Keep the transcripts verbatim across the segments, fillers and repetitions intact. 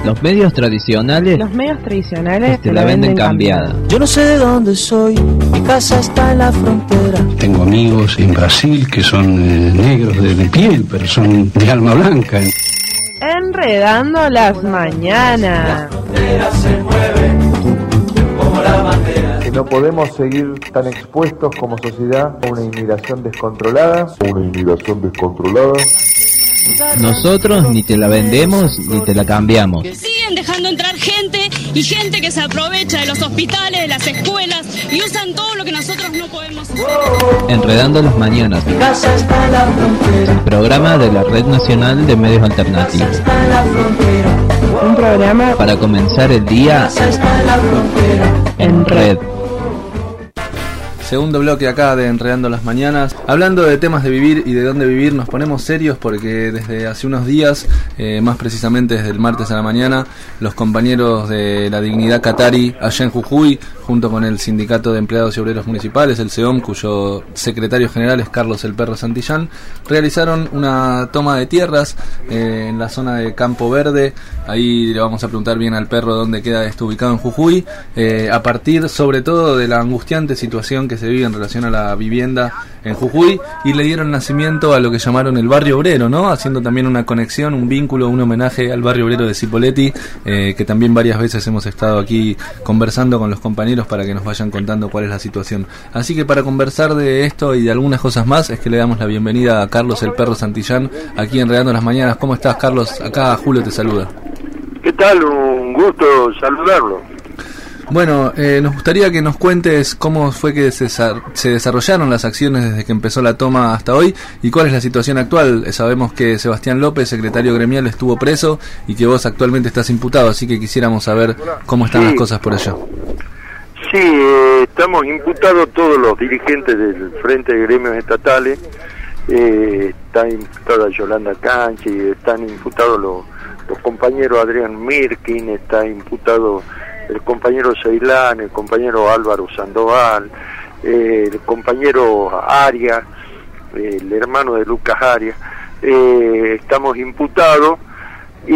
Los medios tradicionales, Los medios tradicionales te la venden cambiada. Yo no sé de dónde soy, mi casa está en la frontera. Tengo amigos en Brasil que son eh, negros de, de piel, pero son de alma blanca. Enredando las mañanas. Se mueve como la bandera. Que no podemos seguir tan expuestos como sociedad a una inmigración descontrolada. Una inmigración descontrolada. Nosotros ni te la vendemos ni te la cambiamos. Siguen dejando entrar gente y gente que se aprovecha de los hospitales, de las escuelas y usan todo lo que nosotros no podemos hacer. Enredando las mañanas. Mi casa está en la frontera. El programa de la Red Nacional de Medios Alternativos. Mi casa está en la frontera. Un programa Para comenzar el día Mi casa está en la frontera. en red. Segundo bloque acá de Enredando las Mañanas. Hablando de temas de vivir y de dónde vivir, nos ponemos serios porque desde hace unos días, eh, más precisamente desde el martes a la mañana, los compañeros de la Dignidad Qatari allá en Jujuy, junto con el Sindicato de Empleados y Obreros Municipales, el SEOM, cuyo secretario general es Carlos El Perro Santillán, realizaron una toma de tierras eh, en la zona de Campo Verde. Ahí le vamos a preguntar bien al Perro dónde queda esto ubicado en Jujuy, eh, a partir sobre todo de la angustiante situación que se vive en relación a la vivienda en Jujuy, y le dieron nacimiento a lo que llamaron el barrio obrero, ¿no? Haciendo también una conexión, un vínculo, un homenaje al barrio obrero de Cipolletti, eh, que también varias veces hemos estado aquí conversando con los compañeros para que nos vayan contando cuál es la situación. Así que para conversar de esto y de algunas cosas más es que le damos la bienvenida a Carlos El Perro Santillán aquí en Enredando las Mañanas. ¿Cómo estás, Carlos? Acá Julio te saluda. ¿Qué tal? Un gusto saludarlo. Bueno, eh, nos gustaría que nos cuentes cómo fue que se, se desarrollaron las acciones desde que empezó la toma hasta hoy y cuál es la situación actual. Eh, sabemos que Sebastián López, secretario gremial, estuvo preso y que vos actualmente estás imputado, así que quisiéramos saber cómo están sí. las cosas por allá. Sí, eh, estamos imputados todos los dirigentes del Frente de Gremios Estatales. Eh, está imputada Yolanda Canchi, están imputados los, los compañeros Adrián Mirkin, está imputado el compañero Ceilán, el compañero Álvaro Sandoval, eh, el compañero Arias, eh, el hermano de Lucas Arias. Eh, estamos imputados y,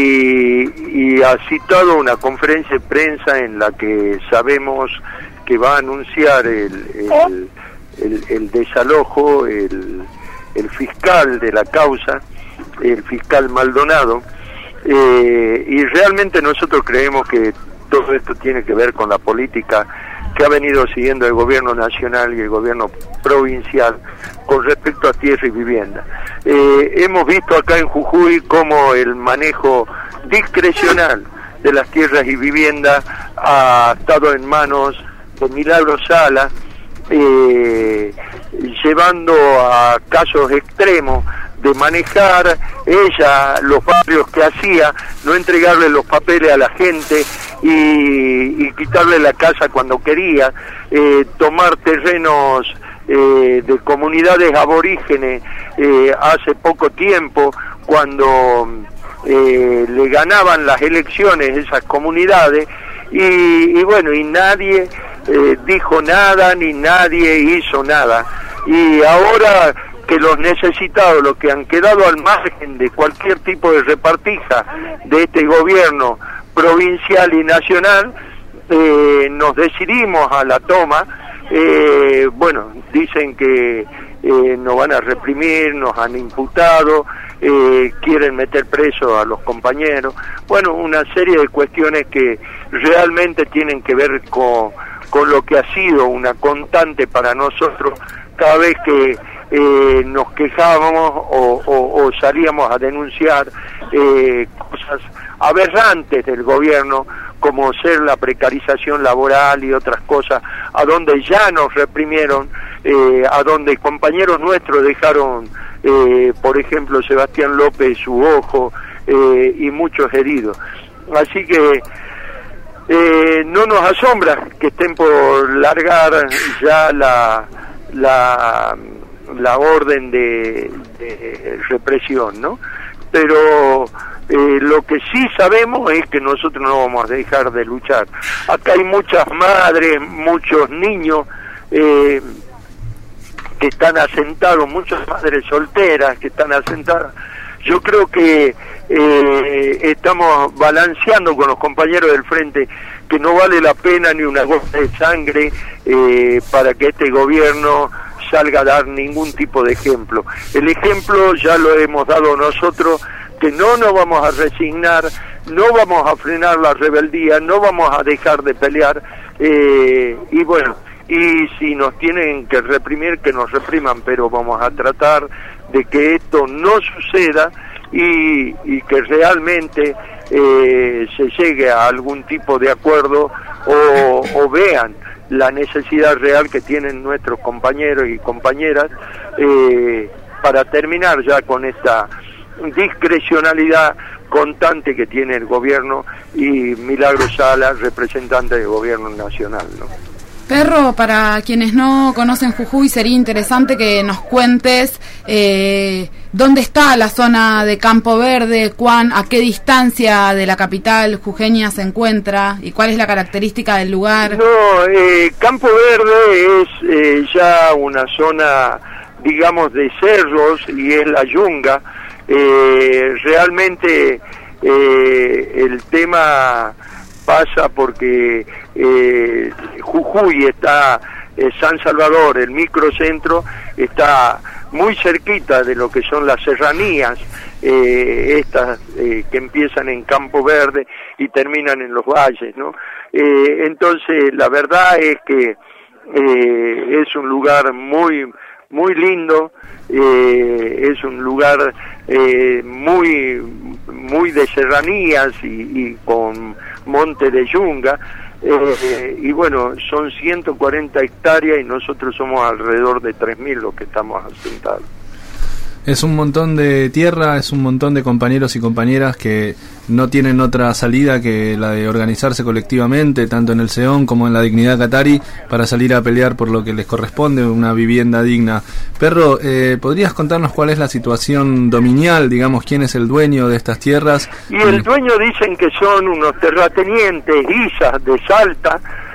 y ha citado una conferencia de prensa en la que sabemos que va a anunciar el, el, el, el desalojo, el, el fiscal de la causa, el fiscal Maldonado, eh, y realmente nosotros creemos que todo esto tiene que ver con la política que ha venido siguiendo el gobierno nacional y el gobierno provincial con respecto a tierra y vivienda. Eh, hemos visto acá en Jujuy cómo el manejo discrecional de las tierras y viviendas ha estado en manos de Milagro Sala, eh, llevando a casos extremos de manejar ella los barrios que hacía, no entregarle los papeles a la gente y, y quitarle la casa cuando quería, eh, tomar terrenos eh, de comunidades aborígenes eh, hace poco tiempo, cuando eh, le ganaban las elecciones esas comunidades, y, y bueno, y nadie eh, dijo nada, ni nadie hizo nada, y ahora que los necesitados, los que han quedado al margen de cualquier tipo de repartija de este gobierno provincial y nacional, eh, nos decidimos a la toma. Eh, bueno, dicen que eh, nos van a reprimir, nos han imputado, eh, quieren meter preso a los compañeros. Bueno, una serie de cuestiones que realmente tienen que ver con, con lo que ha sido una constante para nosotros cada vez que Eh, nos quejábamos o, o, o salíamos a denunciar eh, cosas aberrantes del gobierno, como ser la precarización laboral y otras cosas, a donde ya nos reprimieron, eh, a donde compañeros nuestros dejaron, eh, por ejemplo, Sebastián López su ojo, eh, y muchos heridos. Así que eh, no nos asombra que estén por largar ya la la la orden de, de represión, ¿no? Pero eh, lo que sí sabemos es que nosotros no vamos a dejar de luchar. Acá hay muchas madres, muchos niños eh, que están asentados, muchas madres solteras que están asentadas Yo creo que eh, estamos balanceando con los compañeros del frente que no vale la pena ni una gota de sangre eh, para que este gobierno salga a dar ningún tipo de ejemplo. El ejemplo ya lo hemos dado nosotros, que no nos vamos a resignar, no vamos a frenar la rebeldía, no vamos a dejar de pelear, eh, y bueno, y si nos tienen que reprimir, que nos repriman, pero vamos a tratar de que esto no suceda y, y que realmente eh, se llegue a algún tipo de acuerdo o, o vean la necesidad real que tienen nuestros compañeros y compañeras eh, para terminar ya con esta discrecionalidad constante que tiene el gobierno y Milagro Sala, representante del gobierno nacional, ¿no? Perro, para quienes no conocen Jujuy, sería interesante que nos cuentes eh, dónde está la zona de Campo Verde, cuán, a qué distancia de la capital jujeña se encuentra y cuál es la característica del lugar. No, eh, Campo Verde es eh, ya una zona, digamos, de cerros y es la yunga. Eh, realmente eh, el tema pasa porque eh, Jujuy está, eh, San Salvador, el microcentro, está muy cerquita de lo que son las serranías, eh, estas eh, que empiezan en Campo Verde y terminan en los valles, ¿no? Eh, entonces la verdad es que eh, es un lugar muy muy lindo, eh, es un lugar eh, muy muy de serranías y, y con monte de yunga, eh, y bueno, son ciento cuarenta hectáreas y nosotros somos alrededor de tres mil los que estamos asentados. Es un montón de tierra, es un montón de compañeros y compañeras que no tienen otra salida que la de organizarse colectivamente, tanto en el SEON como en la Dignidad Qatari, para salir a pelear por lo que les corresponde, una vivienda digna. Perro, eh, ¿podrías contarnos cuál es la situación dominial, digamos, quién es el dueño de estas tierras? Y el dueño dicen que son unos terratenientes, guisas de Salta,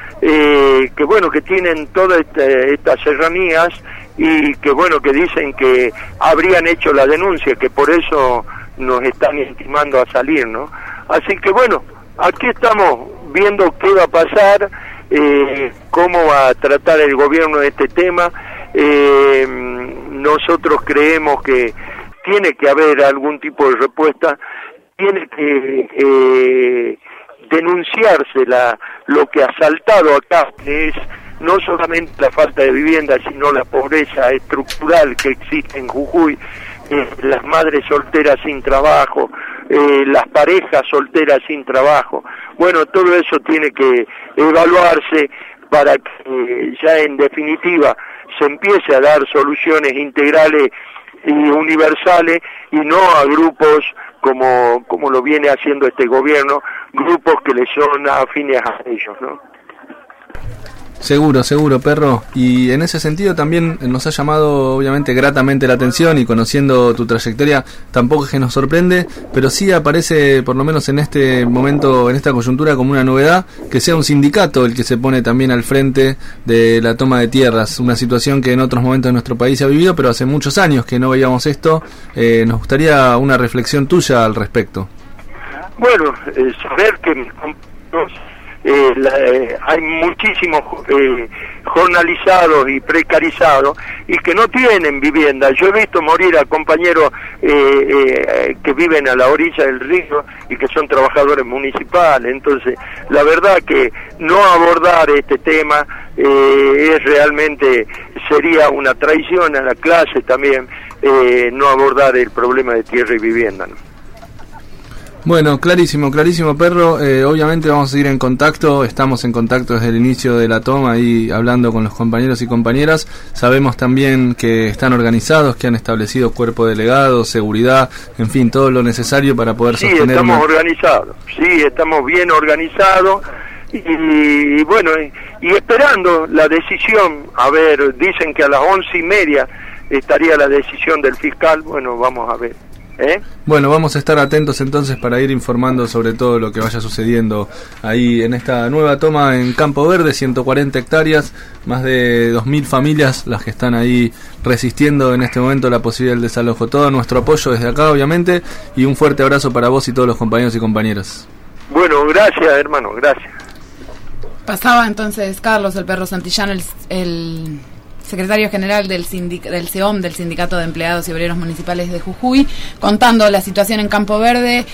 eh, que bueno, que tienen todas este, estas serranías, y que bueno, que dicen que habrían hecho la denuncia, que por eso nos están intimando a salir, ¿no? Así que bueno, aquí estamos viendo qué va a pasar, eh, cómo va a tratar el gobierno de este tema. Eh, nosotros creemos que tiene que haber algún tipo de respuesta, tiene que eh, denunciarse la, lo que ha saltado acá, que es no solamente la falta de vivienda, sino la pobreza estructural que existe en Jujuy, eh, las madres solteras sin trabajo, eh, las parejas solteras sin trabajo. Bueno, todo eso tiene que evaluarse para que eh, ya en definitiva se empiece a dar soluciones integrales y universales y no a grupos como, como lo viene haciendo este gobierno, grupos que le son afines a ellos, ¿no? Seguro, seguro, Perro. Y en ese sentido también nos ha llamado obviamente gratamente la atención, y conociendo tu trayectoria tampoco es que nos sorprende, pero sí aparece por lo menos en este momento, en esta coyuntura, como una novedad, que sea un sindicato el que se pone también al frente de la toma de tierras, una situación que en otros momentos de nuestro país se ha vivido, pero hace muchos años que no veíamos esto. Eh, nos gustaría una reflexión tuya al respecto. Bueno, eh, saber que mis compañeros Eh, la, eh, hay muchísimos eh, jornalizados y precarizados y que no tienen vivienda. Yo he visto morir a compañeros eh, eh, que viven a la orilla del río y que son trabajadores municipales. Entonces, la verdad que no abordar este tema eh, es realmente, sería una traición a la clase también, eh, no abordar el problema de tierra y vivienda, ¿no? Bueno, clarísimo, clarísimo, Perro. Eh, obviamente vamos a seguir en contacto, estamos en contacto desde el inicio de la toma, ahí hablando con los compañeros y compañeras. Sabemos también que están organizados, que han establecido cuerpo delegado, seguridad, en fin, todo lo necesario para poder sí, sostener... Sí, estamos una... organizados, sí, estamos bien organizados y, y bueno, y, y esperando la decisión. A ver, dicen que a las once y media estaría la decisión del fiscal, bueno, vamos a ver. ¿Eh? Bueno, vamos a estar atentos entonces para ir informando sobre todo lo que vaya sucediendo ahí en esta nueva toma en Campo Verde, ciento cuarenta hectáreas, más de dos mil familias las que están ahí resistiendo en este momento la posibilidad del desalojo. Todo nuestro apoyo desde acá, obviamente, y un fuerte abrazo para vos y todos los compañeros y compañeras. Bueno, gracias, hermano, gracias. Pasaba entonces Carlos el Perro Santillán, el, el secretario general del, sindic- del C E O M, del Sindicato de Empleados y Obreros Municipales de Jujuy, contando la situación en Campo Verde.